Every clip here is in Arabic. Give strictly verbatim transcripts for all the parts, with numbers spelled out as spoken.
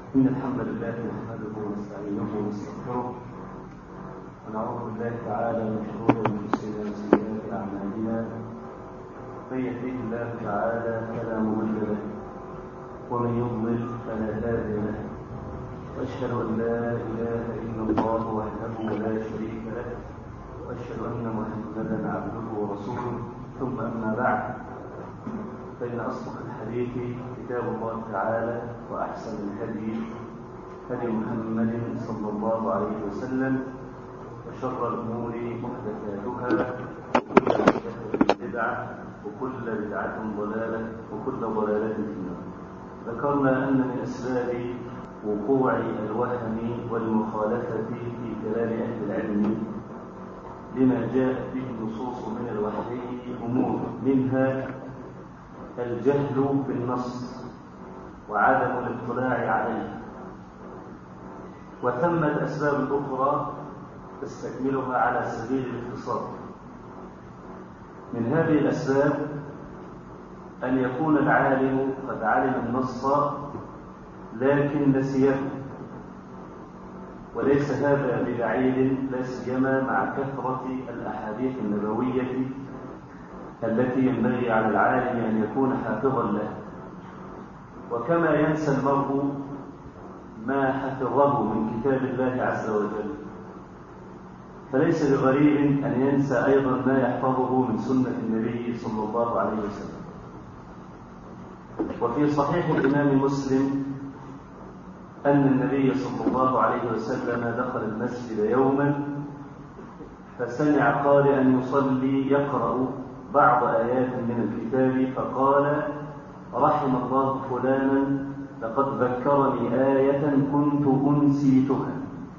إن الحمد لله نحمده ونستعينه ونستغفره ونعوذ بالله تعالى من شرور أنفسنا وسيئات أعمالنا. من يهده الله تعالى فلا مضل له ومن يضلل فلا هادي له، وأشهد أن لا إله إلا الله وحده لا شريك له، وأشهد أن محمدا عبده ورسوله. ثم أما بعد، فإن أصدق الحديث كتاب الله تعالى، وأحسن الهدي هدي محمد صلى الله عليه وسلم، وشر الأمور محدثاتها، وكل محدثة بدعة، وكل بدعة ضلالة، وكل ضلالة في النار. ذكرنا أن من أسباب وقوع الوهم والمخالفة في كلام أهل العلم لما جاءت به النصوص من الوحي أمور، منها الجهل بالنص وعدم الاطلاع عليه، وثمت أسباب أخرى تستكملها على سبيل الاختصار. من هذه الأسباب أن يكون العالم قد علم النص لكن نسيه، وليس هذا ببعيد، لا سيما مع كثرة الأحاديث النبوية التي ينبغي على العالم أن يكون حافظا لها. وكما ينسى المرء ما حفظه من كتاب الله عز وجل، فليس بغريب أن ينسى أيضا ما يحفظه من سنة النبي صلى الله عليه وسلم. وفي صحيح الإمام مسلم أن النبي صلى الله عليه وسلم دخل المسجد يوما فسمع قارئا يصلي يقرأ بعض آيات من الكتاب، فقال: رحم الله فلانا لقد ذكرني آية كنت أنسيتها.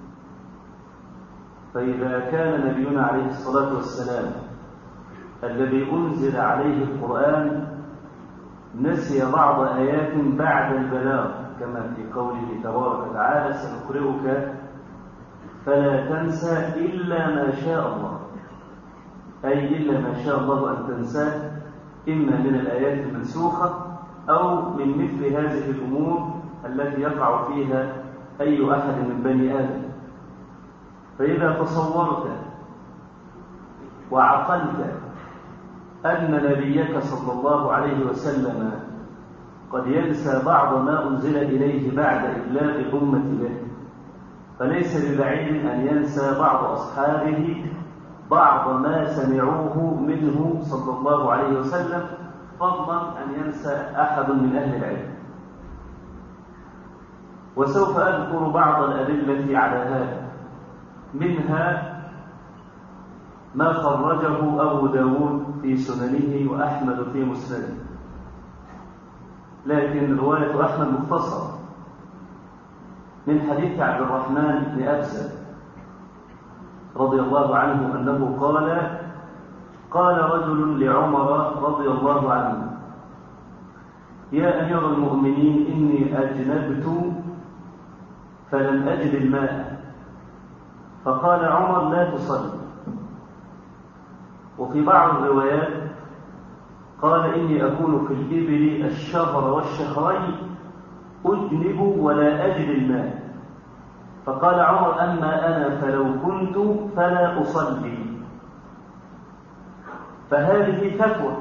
فإذا كان نبينا عليه الصلاة والسلام الذي أنزل عليه القرآن نسي بعض آيات بعد البلاغ، كما في قوله تبارك وتعالى: سنقرئك فلا تنسى إلا ما شاء الله، أي إلا ما شاء الله أن تنساه، إما من الآيات المنسوخة أو من مثل هذه الأمور التي يقع فيها أي أحد من بني آدم. فإذا تصورت وعقلت أن نبيك صلى الله عليه وسلم قد ينسى بعض ما أنزل إليه بعد إبلاغ الأمة به، فليس ببعيد أن ينسى بعض أصحابه بعض ما سمعوه منه صلى الله عليه وسلم، فضلا أن ينسى أحد من أهل العلم. وسوف أذكر بعض الأدلة على هذا، منها ما خرجه أبو داود في سننه وأحمد في مسنده، لكن رواية أحمد مختصرة من حديث عبد الرحمن بن أبزة رضي الله عنه أنه قال: قال رجل لعمر رضي الله عنه: يا أمير المؤمنين، إني أجنبت فلم أجد الماء. فقال عمر: لا تصلي. وفي بعض الروايات قال: إني أكون في الإبل الشهر والشهرين أجنب ولا أجد الماء. فقال عمر: أما أنا فلو كنت فلا أصلي. فهذه فتوى،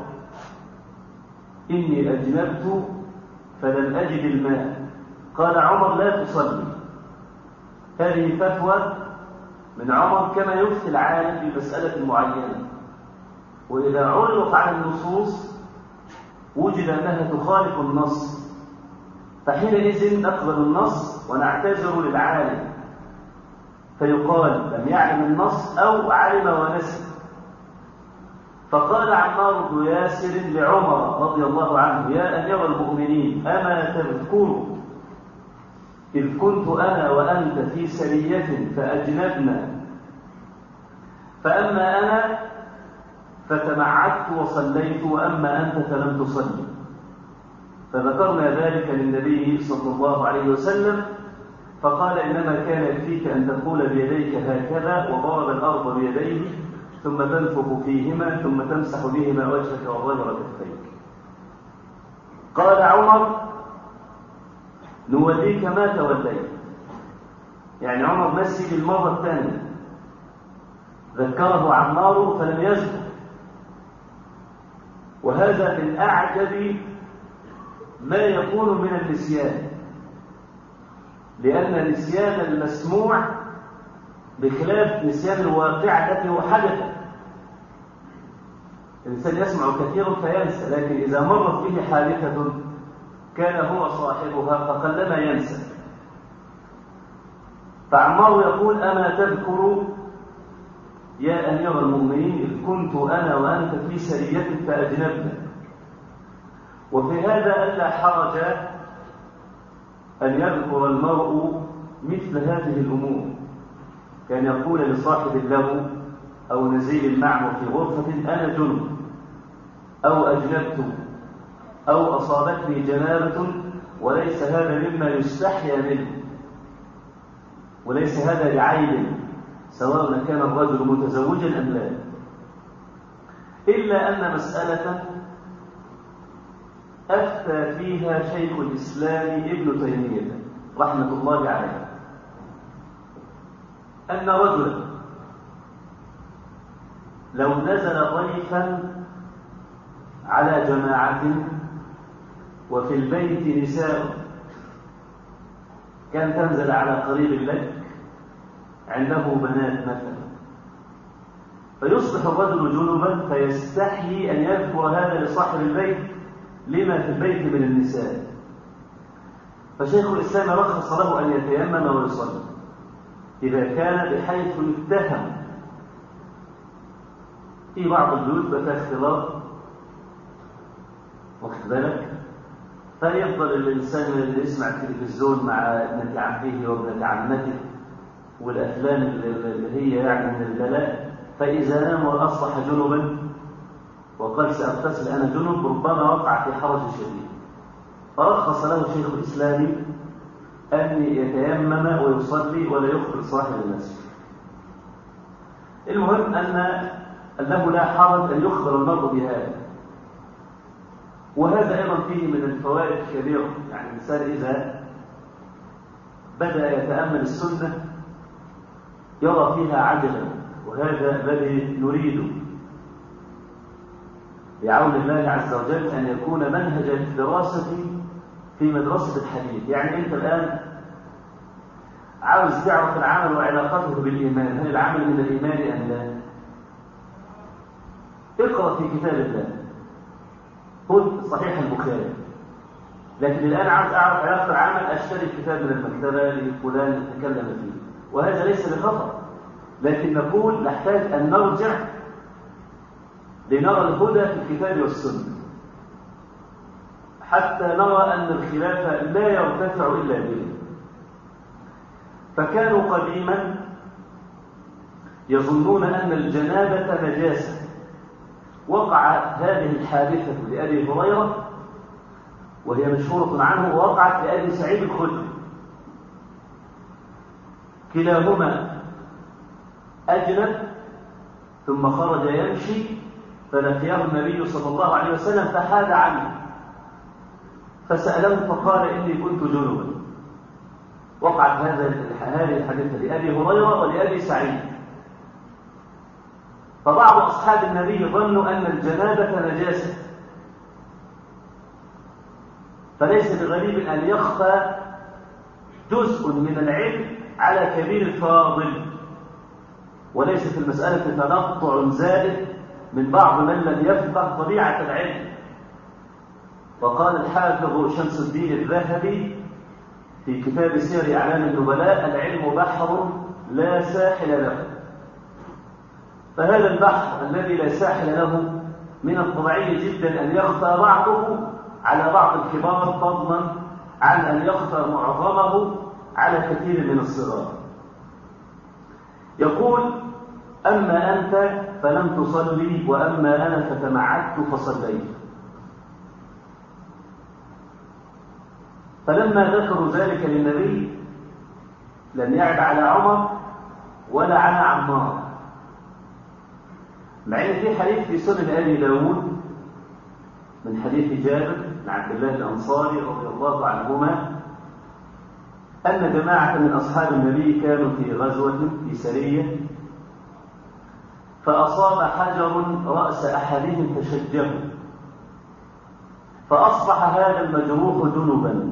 إني أجنبت فلم أجد الماء، قال عمر: لا تصلي. هذه فتوى من عمر كما يفتي العالم في مسألة معينة، وإذا علق عن النصوص وجد أنها تخالف النص، فحينئذ نقبل النص ونعتذر للعالم، فيقال لم يعلم النص أو علم ونسي. فقال عمار بن ياسر لعمر رضي الله عنه: يا أمير المؤمنين، أما تذكر إذ كنت أنا وأنت في سرية فأجنبنا، فأما أنا فتمعدت وصليت، وأما أنت فلم تصلي. فذكرنا ذلك للنبي صلى الله عليه وسلم، فقال: إنما كان يكفيك أن تقول بيديك هكذا، وضرب الأرض بيديه، ثم تنفخ فيهما، ثم تمسح بهما وجهك وظهر كفيك. قال عمر: نوليك ما توليت. يعني عمر نسي للمرة الثانية، ذكره عمار فلم يذكر. وهذا من أعجب ما يكون من النسيان، لأن نسيان المسموع بخلاف نسيان الواقع التي هو حدث. الإنسان يسمع كثيرا فينسى، لكن إذا مرت به حادثة كان هو صاحبها فقلما ينسى. فعمار يقول: أما تذكر يا أمير المؤمنين إذ كنت أنا وأنت في سرية فأجنبنا؟ وفي هذا ألا حرج أن يذكر المرء مثل هذه الأمور. كان يقول لصاحب له أو نزيل معه في غرفة: أنا جنب، أو أجنبت، أو أصابتني جنابة، وليس هذا مما يستحيا منه، وليس هذا لعيب، سواء كان الرجل متزوجا أم لا. إلا أن مسألة أفتى فيها شيخ الإسلام ابن تيمية رحمة الله عليه، أن رجلا لو نزل ضيفا على جماعة وفي البيت نساء، كان تنزل على قريب لك عنده بنات مثلا، فيصبح الرجل جنبا فيستحيي أن يذكر هذا لصاحب البيت لما في البيت من النساء، فشيخ الإسلام رخص له أن يتيمم ويصلي إذا كان بحيث يتهم. في بعض البيوت بقى اختلاط، واخد بالك، فيفضل الإنسان اللي يسمع التلفزيون مع ابنة عمه وابنة عمته والأفلام اللي هي يعني من البلاء، فإذا نام وأصبح جنبا وقال سأغتسل أنا جنب ربما وقع في حرج شديد، فرخص له شيخ الإسلام أن يتيمم ويصلي ولا يخبر صاحب المسجد. المهم أن أنه لا حرج أن يخبر المرء بهذا. وهذا أيضا فيه من الفوائد الكبيرة، يعني الإنسان إذا بدأ يتأمل السنة يرى فيها عجلا، وهذا الذي نريده بعون الله عز وجل أن يكون منهج الدراسة في مدرسة الحديث. يعني أنت الآن عاوز تعرف العمل وعلاقته بالإيمان، هل العمل من الإيمان أم لا؟ اقرأ في كتاب الله، خذ صحيح البخاري، لكن الآن عاوز أعرف علاقة العمل، أشتري كتاب من المكتبة لفلان يتكلم فيه، وهذا ليس بخطأ، لكن نقول نحتاج أن نرجع لنرى الهدى في الكتاب والسنة حتى نرى أن الخلاف لا يرتفع إلا به. فكانوا قديما يظنون أن الجنابة نجاسة. وقعت هذه الحادثة لأبي هريرة وهي مشهورة عنه، ووقعت لأبي سعيد الخدري، كلاهما أجنب ثم خرج يمشي فلقيه النبي صلى الله عليه وسلم فحاد عنه، فسأله فقال إني كنت جنبا. وقعت هذه الحادثة لأبي هريرة ولأبي سعيد. فبعض أصحاب النبي ظنوا أن الجنابة نجاسة، فليس بغريب أن يخفى جزء من العلم على كبير الفاضل، وليس في المسألة تنطع زائد من بعض من لم يفقه طبيعة العلم. وقال الحافظ شمس الدين الذهبي في كتاب سير أعلام النبلاء: العلم بحر لا ساحل له. فهذا البحر الذي لا ساحل له من الطبيعي جدا أن يخفى بعضه على بعض الكبار، فضلا عن أن يخفى معظمه على كثير من الصغار. يقول: أما أنت فلم تصلي، وأما أنا فتمعدت فصليت. فلما ذكروا ذلك للنبي لم يعب على عمر ولا على عمار، مع ان في حديث في سنن ابي داود من حديث جابر بن عبد الله الانصاري رضي الله عنهما أن جماعة من أصحاب النبي كانوا في غزوة في سرية، فأصاب حجر رأس أحدهم فشجه، فأصبح هذا المجروح جنبا،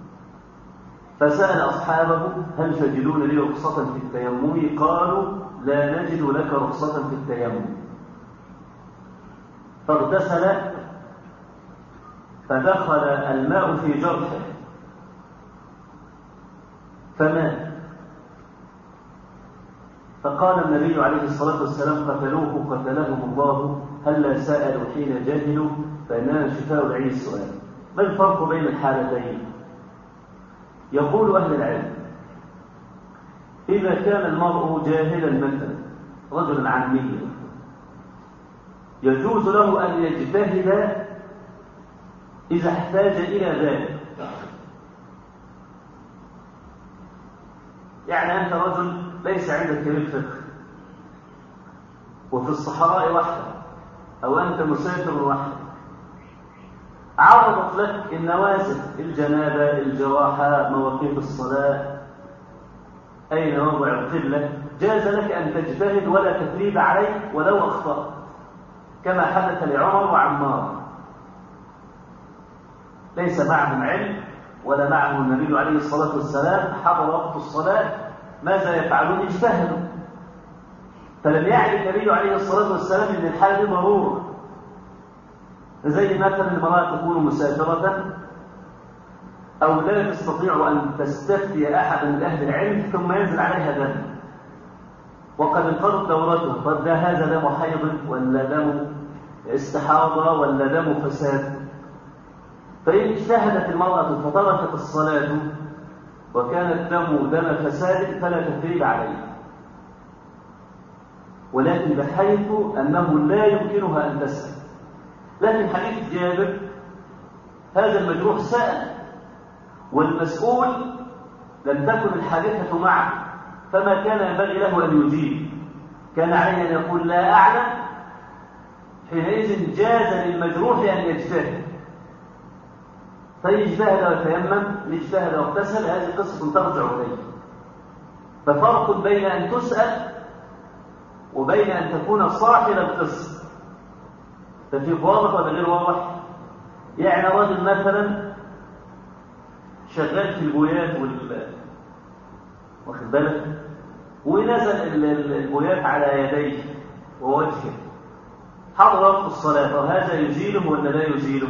فسأل أصحابه هل تجدون لي رخصة في التيمم؟ قالوا لا نجد لك رخصة في التيمم. فاغتسل فدخل الماء في جرحه فمات. فقال النبي عليه الصلاة والسلام قتلوه قتلهم الله، هلا سألوا حين جاهلوا، فإنما شفاء العين السؤال. ما الفرق بين الحالتين؟ يقول أهل العلم إذا كان المرء جاهلا مثلا رجلا عاميا يجوز له أن يجتهد إذا احتاج إلى ذلك. يعني أنت رجل ليس عندك كبير فقه وفي الصحراء وحدك، أو أنت مسافر وحدك، عرضت لك النوازل، الجنابة، الجراحة، مواقيت الصلاة، أين موضع القبلة، جاز لك أن تجتهد ولا تثريب عليك ولو أخطأت، كما حدث لعمر وعمار. ليس معهم علم ولا معهم النبي عليه الصلاة والسلام، حضر وقت الصلاة، ماذا يفعلون؟ اجتهدوا. فلم يعرف النبي عليه الصلاة والسلام أن الحالة دي ضرورة، زي مثلا المرأة تكون مسافرة أو لا تستطيع أن تستفتي أحد من أهل العلم ثم ينزل عليها دم وقد انقضت دورته، طب ده هذا دم حيض ولا دم استحاضة ولا دم فساد؟ فإن اجتهدت المرأة فتركت الصلاة وكان الدم دم فساد فلا تثريب عليه، ولكن بحيث أنه لا يمكنها أن تسأل. لكن حديث جابر هذا المجروح سأل والمسؤول لم تكن الحادثة معه، فما كان ينبغي له أن يجيب، كان عليه أن يقول لا أعلم. حينئذ جاز للمجروح أن يجتهد، فيجتهد ويتيمم، يجتهد واغتسل، هذه قصة ترجع إليه. ففرق بين أن تسأل وبين أن تكون صاحب القصة. ففي واضح ولا غير واضح؟ يعني رجل مثلا شغال في البويات وال واخد بالك، ونزل البويات على يديه ووجهه، حضر وقت الصلاة، وهذا يزيله ولا لا يزيله؟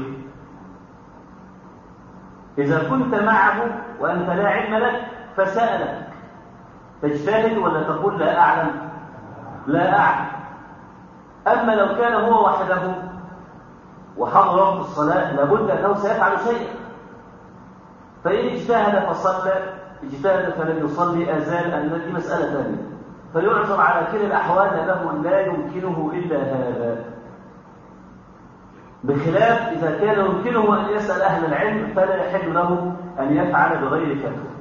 إذا كنت معه وأنت لا علم لك فسألك، تجتهد ولا تقول لا أعلم؟ لا أعلم. أما لو كان هو وحده وحضر وقت الصلاة لابد أنه سيفعل شيئا، فإن اجتهد فصلى، اجتهد فلم يصلي، أزال أن دي مسألة ثانية، فيعذر على كل الأحوال أنه لا يمكنه إلا هذا، بخلاف إذا كان يمكنه أن يسأل أهل العلم فلا يحل له أن يفعل بغير فتوى.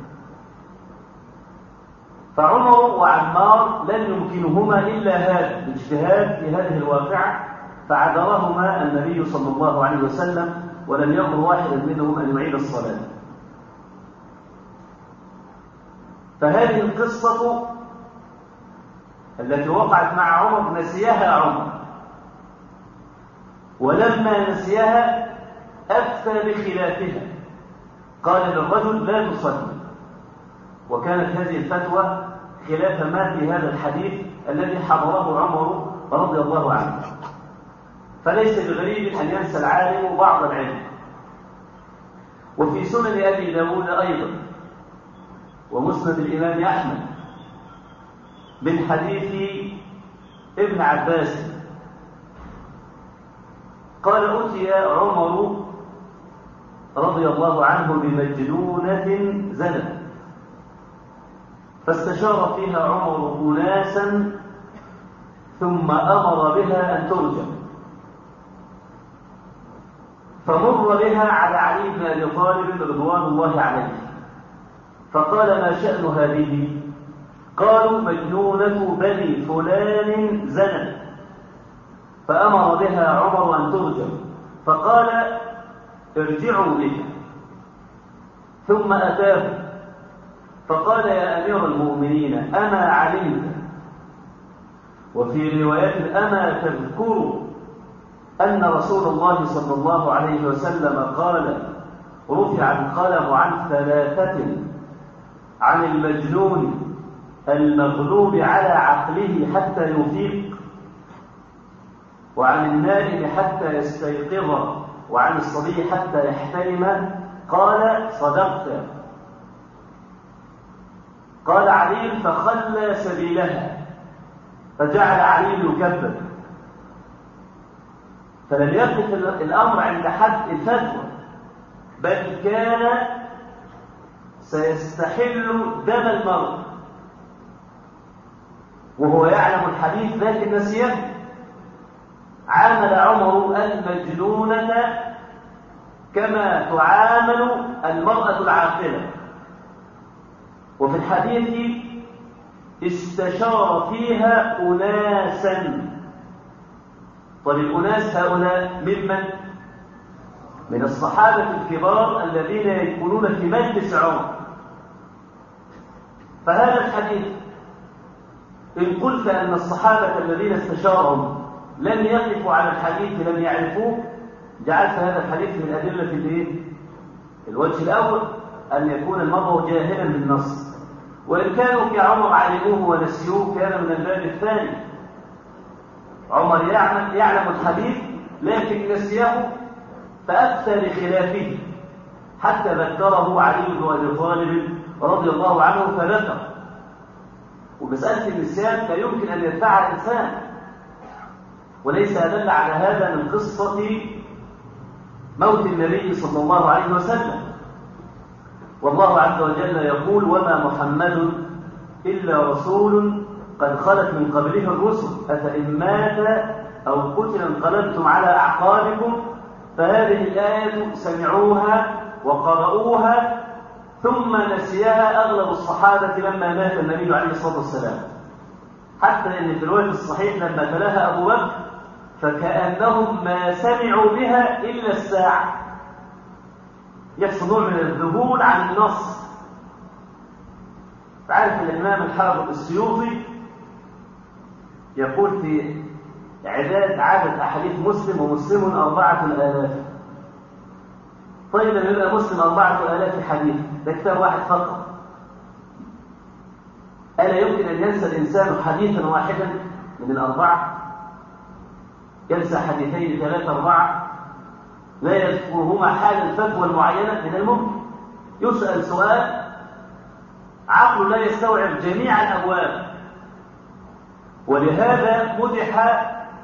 فعمر وعمار لن يمكنهما إلا هذا الاجتهاد في هذه الواقعة، فعذرهما النبي صلى الله عليه وسلم ولم يأمر واحدا منهم أن يعيد الصلاة. فهذه القصة التي وقعت مع عمر نسيها عمر، ولما نسيها أفتى بخلافها، قال للرجل لا تصلي، وكانت هذه الفتوى خلاف ما في هذا الحديث الذي حضره عمر رضي الله عنه. فليس بغريب أن ينسى العالم بعض العلم. وفي سنن أبي داود أيضا ومسند الإمام أحمد من حديث ابن عباس قال أتي عمر رضي الله عنه بمجنونة زنت، فاستشار فيها عمر أناسا ثم أمر بها أن ترجم، فمر بها على علي بن أبي طالب رضوان الله عليه، فقال ما شأن هذه؟ قالوا مجنونة بني فلان زنت، فأمر بها عمر أن ترجم، فقال ارجعوا بها، ثم أتاه فقال يا أمير المؤمنين أما علمت، وفي روايات أما تذكر أن رسول الله صلى الله عليه وسلم قال رفع القلم عن ثلاثة: عن المجنون المغلوب على عقله حتى يفيق، وعن النائم حتى يستيقظ، وعن الصبي حتى يحتلم. قال صدقت. قال علي فخلى سبيلها، فجعل علي يكبر، فلم يقف الأمر عند حد الفتوى، بل كان سيستحل دم المرء وهو يعلم الحديث لكن نسيه. عامل عمر المجنونة كما تعامل المرأة العاقلة. وفي الحديث استشار فيها أناسا. طيب الأناس هؤلاء ممن؟ من الصحابة الكبار الذين يكونون في مجلس عمر. فهذا الحديث إن قلت أن الصحابة الذين استشارهم لم يقفوا على الحديث لم يعرفوه، جعلت هذا الحديث من أدلة الايه؟ الوجه الأول أن يكون المرء جاهلا بالنص، وإن كانوا كعمر علموه ونسيوه كان من الباب الثاني. عمر يعلم, يعلم الحديث لكن نسيه فأفتى لخلافه حتى ذكره علي بن أبي طالب رضي الله عنه فذكر. ومسألة النسيان لا يمكن أن يدفعها الإنسان، وليس أدل على هذا من قصة موت النبي صلى الله عليه وسلم. والله عز وجل يقول وما محمد إلا رسول قد خلت من قبله الرسل أفإن مات أو قتل انقلبتم على أعقابكم. فهذه الآية سمعوها وقرأوها ثم نسيها أغلب الصحابة لما مات النبي عليه الصلاة والسلام، حتى أن في الرواية الصحيح لما تلاها أبو بكر فكأنهم ما سمعوا بها إلا الساعة. يحصل نوع من الذهول عن النص. فعارف الإمام الحافظ السيوطي يقول في عداد عدد أحاديث مسلم ومسلم أربعة آلاف. طيب لما يبقى مسلم أربعة آلاف حديث ده كتاب واحد فقط، ألا يمكن أن ينسى الإنسان حديثا واحدا من الأربعة؟ ينسى حديثين ثلاثة أربعة لا يذكرهما حال الفتوى المعينة؟ من الممكن. يسأل سؤال عقله لا يستوعب جميع الأبواب. ولهذا مدح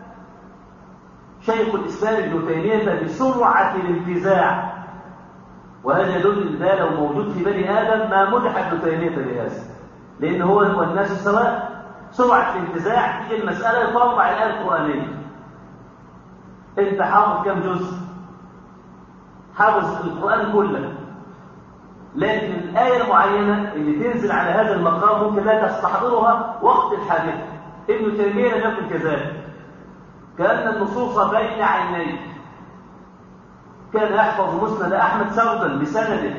شيخ الإسلام ابن تيمية بسرعة الانتزاع، وهذا يدل ده لو موجود في بني آدم ما مدح ابن تيمية بهذا، لأن هو والناس سواء. سرعة الانتزاع تيجي المسألة يطلع الآية القرآنية. أنت حافظ كم جزء؟ حافظ القرآن كله، لكن الآية المعينة اللي تنزل على هذا المقام ممكن لا تستحضرها وقت الحادثة. ابن تيمية لم يكن كذلك، كأن النصوص بين عينيه. كان يحفظ مسند أحمد سردا بسنده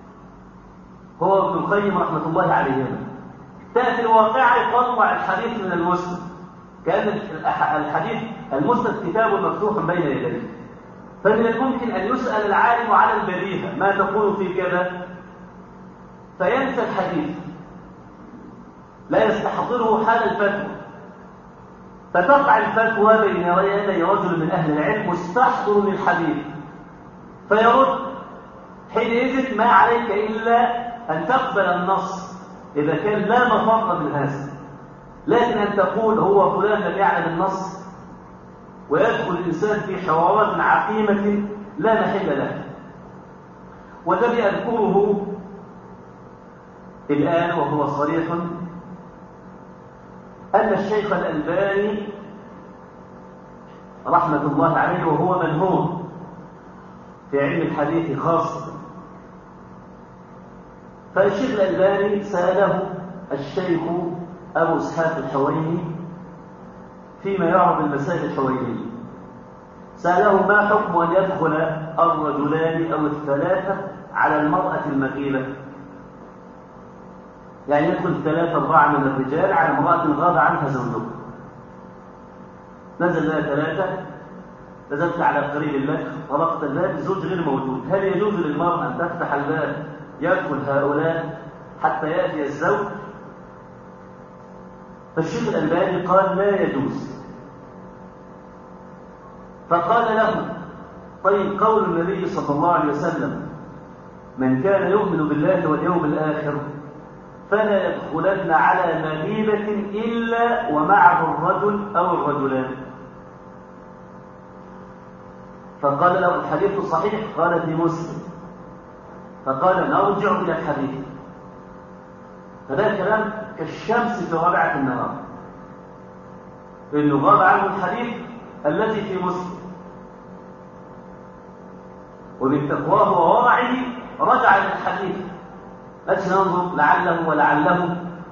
هو ابن القيم رحمة الله عليهما. تأتي الواقعة يطلع الحديث من المسند، كأن الحديث المسند كتاب مفتوح بين يديه. فمن الممكن أن يسأل العالم على البديهة ما تقول في كذا فينسى الحديث، لا يستحضره حال الفتوى، فتقع الفتوى بين يدي رجل من أهل العلم مستحضر للحديث فيرد. حينئذ ما عليك إلا أن تقبل النص إذا كان لا مفر من هذا، لكن أن تقول هو فلان لم يعلم النص ويدخل الإنسان في حوارات عقيمة لا محل له. والذي أذكره الآن وهو صريح أن الشيخ الألباني رحمة الله عليه وهو منهوم في علم الحديث خاصة، فالشيخ الألباني سأله الشيخ أبو إسحاق الحويني فيما يعرض المسائل الحوينية، سأله ما حكم أن يدخل الرجلان أو الثلاثة على المرأة المغيبة؟ يعني يدخل ثلاثة أربعة من الرجال على امرأة غاب عنها زوجها، نزل لها ثلاثة، نزلت على قريب لك، طرقت الباب، الزوج غير موجود، هل يجوز للمرأة أن تفتح الباب يدخل هؤلاء حتى يأتي الزوج؟ فالشيخ الألباني قال لا يجوز. فقال له طيب قول النبي صلى الله عليه وسلم من كان يؤمن بالله واليوم الآخر فلا يدخلن على مهيبة إلا ومعه الرجل أو الرجلان. فقال له الحديث صحيح؟ قال في مسلم. فقال نرجع إلى الحديث. فده كلام كالشمس في رابعة النهار، إنه غاب عنه الحديث الذي في مسلم، ومن تقواه وورعه رجع إلى الحديث، أجل ننظر لعله ولعله.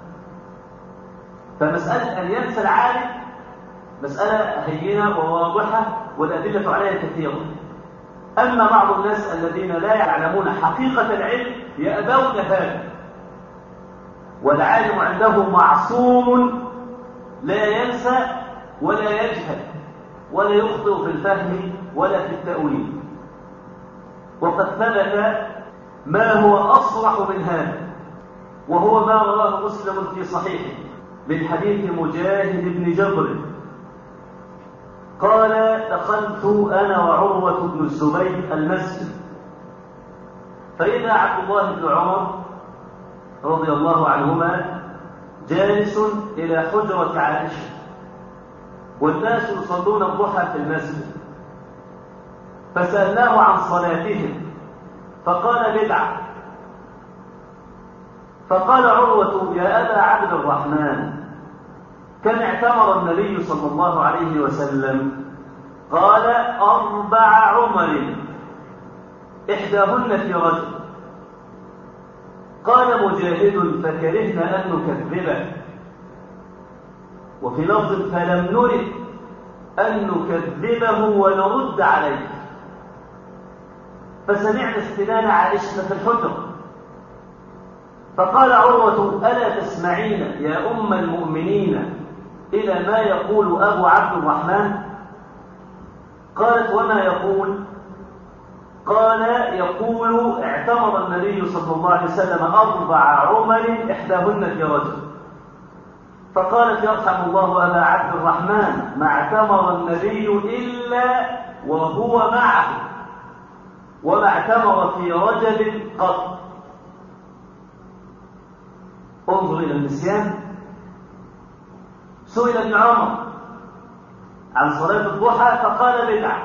فمسألة أن ينسى العالم مسألة هينة وواضحة والأدلة عليها كثيرة. أما بعض الناس الذين لا يعلمون حقيقة العلم يأبون هذا، والعالم عنده معصوم لا ينسى ولا يجهل ولا يخطئ في الفهم ولا في التأويل. وقد ثبت ما هو أصرح من هذا، وهو ما رواه مسلم في صحيحه من حديث مجاهد بن جبر قال دخلت أنا وعروة بن الزبير المسجد، فإذا عبد الله بن عمر رضي الله عنهما جالس إلى حجرة عائشة والناس يصلون الضحى في المسجد، فسألناه عن صلاتهم فقال بدعة. فقال عروة يا أبا عبد الرحمن كم اعتمر النبي صلى الله عليه وسلم؟ قال أربع عمر إحداهن في رجل. قال مجاهد فكرهنا أن نكذبه، وفي لفظ فلم نرد أن نكذبه ونرد عليه. فسمعنا استئذان عائشة في الحجرة، فقال عروة ألا تسمعين يا أم المؤمنين إلى ما يقول أبو عبد الرحمن؟ قالت وما يقول؟ قال يقول اعتمر النبي صلى الله عليه وسلم أربع عمر إحداهن في رجل. فقالت يرحم الله أبا عبد الرحمن ما اعتمر النبي إلا وهو معه، وما اعتمر في رجب قط. انظر إلى النسيان. سئل ابن عمر عن صلاة الضحى فقال بدعة.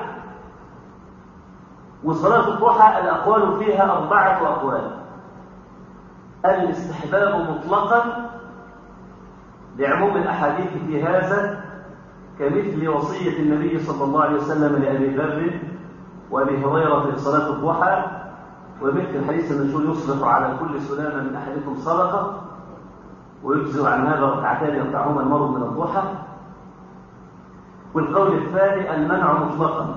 وصلاة الضحى الأقوال فيها أربعة أقوال: الاستحباب مطلقا لعموم الأحاديث في هذا، كمثل وصية النبي صلى الله عليه وسلم لأبي ذر وأبي هريرة في صلاة الضحى، ومثل الحديث المشهور يصبح على كل سلامة من أحدكم صدقة ويجزئ عن هذا ركعتان يركعهما المرء من الضحى. والقول الثاني المنع مطلقا،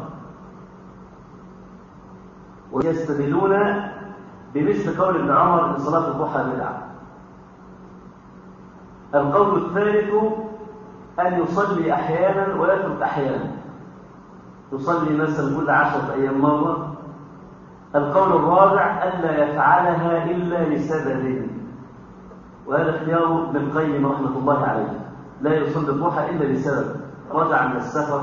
ويستدلون بمثل قول ابن عمر ان صلاه الضحى بدعه. القول الثالث ان يصلي احيانا ويترك احيانا، يصلي مثلا كل عشره ايام مره. القول الرابع الا يفعلها الا لسبب، وهذا اختيار ابن القيم رحمه الله عليه، لا يصلي الضحى الا لسبب، رجع من السفر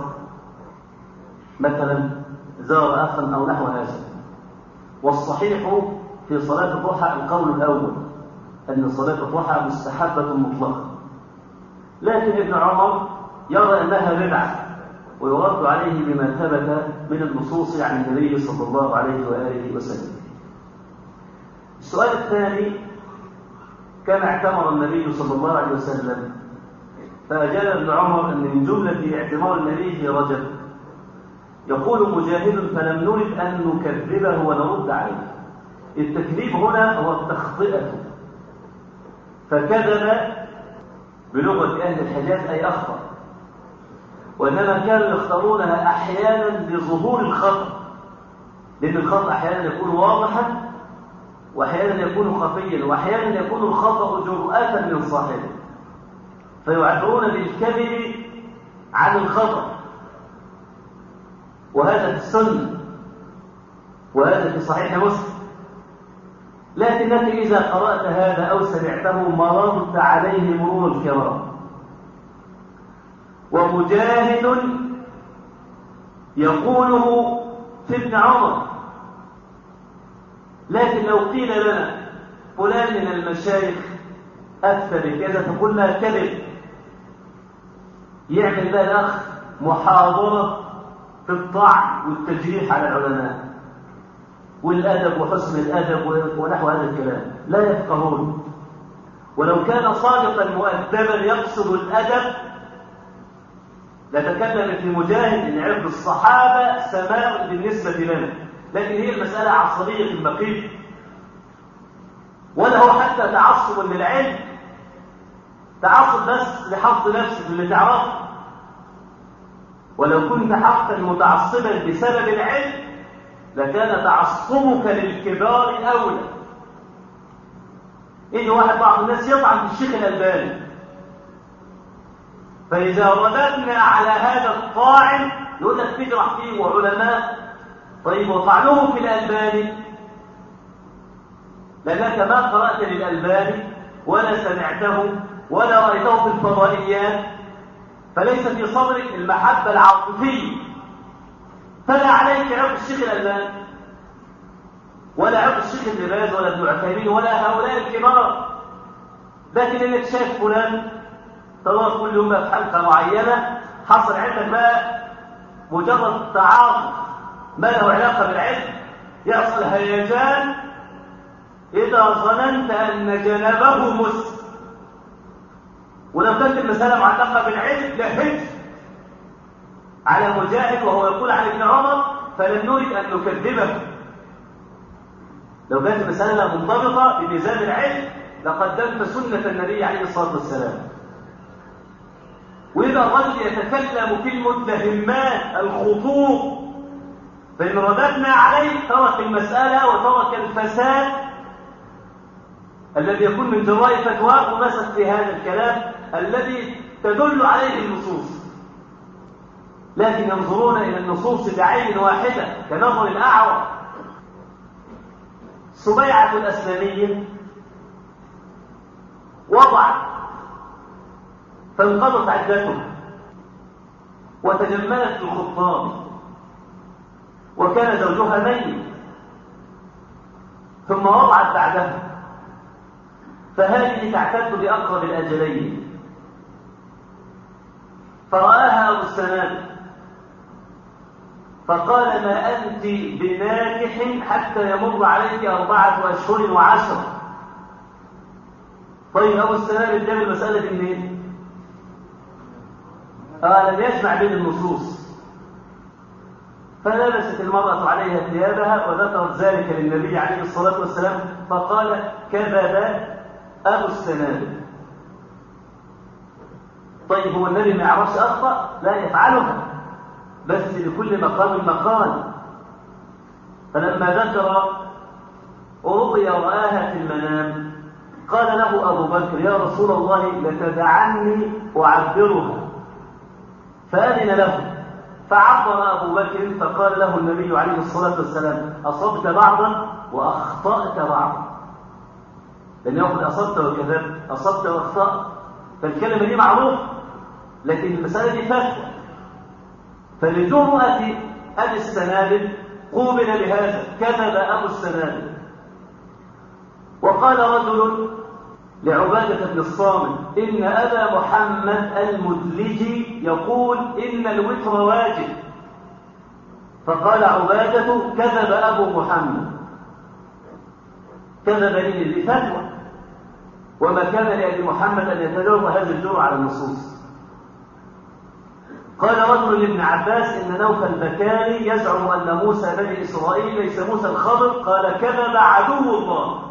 مثلا، زار اخا او نحو هذا. والصحيح في صلاة الضحى القول الأول أن صلاة الضحى مستحبة مطلقة، لكن ابن عمر يرى أنها بدعة ويرد عليه بما ثبت من النصوص عن النبي صلى الله عليه وآله وسلم. السؤال الثاني: كما اعتمر النبي صلى الله عليه وسلم؟ فأجاب ابن عمر أن من جملة اعتمار النبي في رجب. يقول مجاهد فلم نرد أن نكذبه ونرد عليه. التكذيب هنا هو التخطئة، فكذب بلغة أهل الحجاز أي أخطأ، وإنما كانوا يختارونها أحيانا لظهور الخطأ، لأن الخطأ أحيانا يكون واضحا وأحيانا يكون خفيا، وأحيانا يكون الخطأ جرأة من صاحبه، فيعبرون بالكذب عن الخطأ، وهذا في السنة، وهذا في صحيح مسلم. لكنك إذا قرأت هذا أو سمعته مررت عليه مرور الكرام. ومجاهد يقوله في ابن عمر. لكن لو قيل لنا فلان من المشايخ أفتى بكذا فقلنا كذب، يعمل بقى الأخ محاضرة في الطعن والتجريح على العلماء والأدب وحسن الأدب ونحو هذا الكلام، لا يفقهون. ولو كان صادقا مؤدبا يقصد الأدب لتكلم في مجاهد ان عرض الصحابة سماء بالنسبة لنا، لكن هي المسألة عصبية في البقية، ولا هو حتى تعصب للعلم، تعصب بس لحفظ نفسك اللي تعرفه. ولو كنت حقا متعصبا بسبب العلم لكان تعصبك للكبار أولى. إيه واحد بعض الناس يطعن في الشيخ الألباني، فإذا رددنا على هذا الطاعن يقول لك تجرح فيه وعلماء. طيب وطعنه في الألباني لأنك ما قرأت للألباني ولا سمعته ولا رأيته في الفضائيات، فليس في صدرك المحبة العاطفية، فلا عليك عرض الشيخ الألباني ولا عرض الشيخ ابن باز ولا ابن عثيمين ولا هؤلاء الكبار. لكن انك شايف فلان خلاص كل يوم في حلقة معينة حصل عندك بقى مجرد تعاطف ما له علاقة بالعلم، يحصل هيجان إذا ظننت أن جنبه مسلم. ولو كانت المسألة معلقة بالعلم لهج على مجاهد وهو يقول عن ابن عمر فلن نريد أن نكذبه. لو كانت المسألة منضبطة بميزان العلم لقدمت سنة النبي عليه الصلاة والسلام. وإذا الرجل يتكلم في المتهمات الخطوط فإن رددنا عليه ترك المسألة وترك الفساد الذي يكون من جراء فتواه ومسك في هذا الكلام الذي تدل عليه النصوص. لكن ينظرون إلى النصوص بعين واحدة كنظر الأعور. سبيعة الأسلمية وضعت فانقضت عدتها وتجملت في الخطاب وكان زوجها ميت ثم وضعت بعدها، فهذه تعتد بأقرب الأجلين. فرآها أبو السنان فقال ما أنت بناكح حتى يمر عليك أربعة أشهر وعشرة. طيب أبو السنان ادام المسألة دي منين؟ قال لم يجمع بين النصوص. فلبست المرأة عليها ثيابها وذكرت ذلك للنبي عليه الصلاة والسلام فقال كذب أبو السنان. طيب هو النبي ما يعرفش أخطأ؟ لا يفعلها، بس لكل مقام مقال. فلما ذكر رؤيا رآها في المنام قال له أبو بكر يا رسول الله لتدعني أعبرها، فأذن له فعبر أبو بكر فقال له النبي عليه الصلاة والسلام أصبت بعضا وأخطأت بعضا. لأن يقول أصبت وكذبت، أصبت وأخطأت، فالكلمة دي معروف، لكن المسألة دي فتوى. فلجرأة أبي السنابل قوبل بهذا كذب أبو السنابل. وقال رجل لعبادة بن الصامت إن أبا محمد المدلجي يقول إن الوتر واجب. فقال عبادة كذب أبو محمد، كذب لي لفتوى، وما كان لأبي محمد أن يتجاوز هذا الجرع على النصوص. قال رجل لابن عباس إن نوف البكاري يزعم أن موسى بني إسرائيل ليس موسى الخضر، قال كذب عدو الله.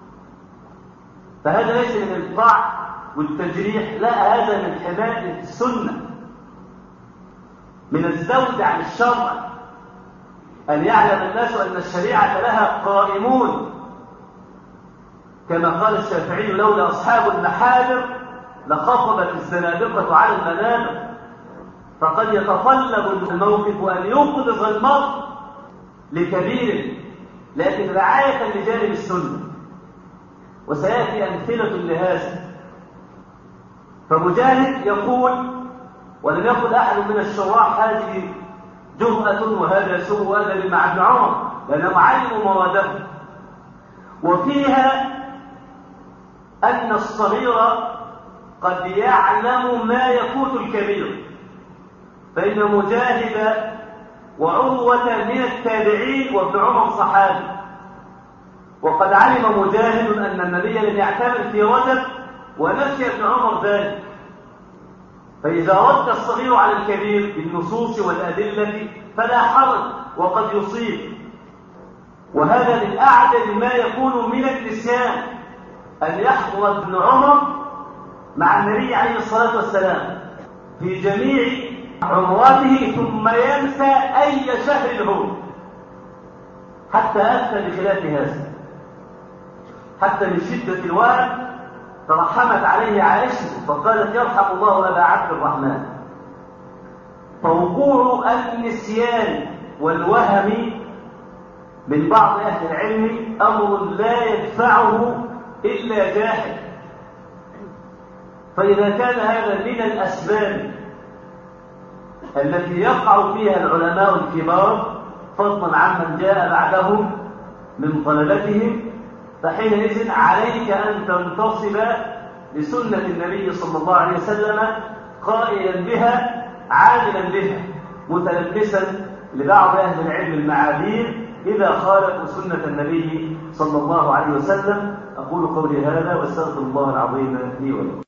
فهذا ليس من الطعن والتجريح، لا، هذا من حماية السنة، من الزود عن الشرع، أن يعلم الناس أن الشريعة لها قائمون كما قال الشافعي لولا أصحاب المحاجر لخفضت الزنادقة على المنابر. فقد يتطلب الموقف أن ينقذ المرء لكبير، لكن رعاية لجانب السنة، وسيأتي أمثلة لهذا. فمجاهد يقول، ولم يقل أحد من الشراح هذه جرأة وهذا سوء أدب مع ابن عمر، لأنهم علموا مراده، وفيها أن الصغير قد يعلم ما يفوت الكبير، فإن مجاهد وعروة من التابعين وابن عمر صحابي، وقد علم مجاهد أن النبي لم يعتمر في رجب ونسي ابن عمر ذلك. فإذا رد الصغير على الكبير بالنصوص والأدلة فلا حرج وقد يصيب. وهذا من أعدل ما يكون من النسيان، أن يحضر ابن عمر مع النبي عليه الصلاة والسلام في جميع عمراته ثم ينسى أي شهر هو، حتى أفتى بخلاف هذا، حتى من شدة الوهم ترحمت عليه عائشة فقالت يرحم الله أبا عبد الرحمن. فوقوع النسيان والوهم من بعض أهل العلم أمر لا يدفعه إلا جاهل. فإذا كان هذا من الأسباب التي يقع فيها العلماء الكبار فضلا عمن جاء بعدهم من طلبتهم، فحينئذ عليك أن تنتصب لسنة النبي صلى الله عليه وسلم قائلا بها عاملا بها، متلبسا لبعض أهل العلم المعاذير إذا خالفوا سنة النبي صلى الله عليه وسلم. أقول قولي هذا واستغفر الله العظيم لي ولكم.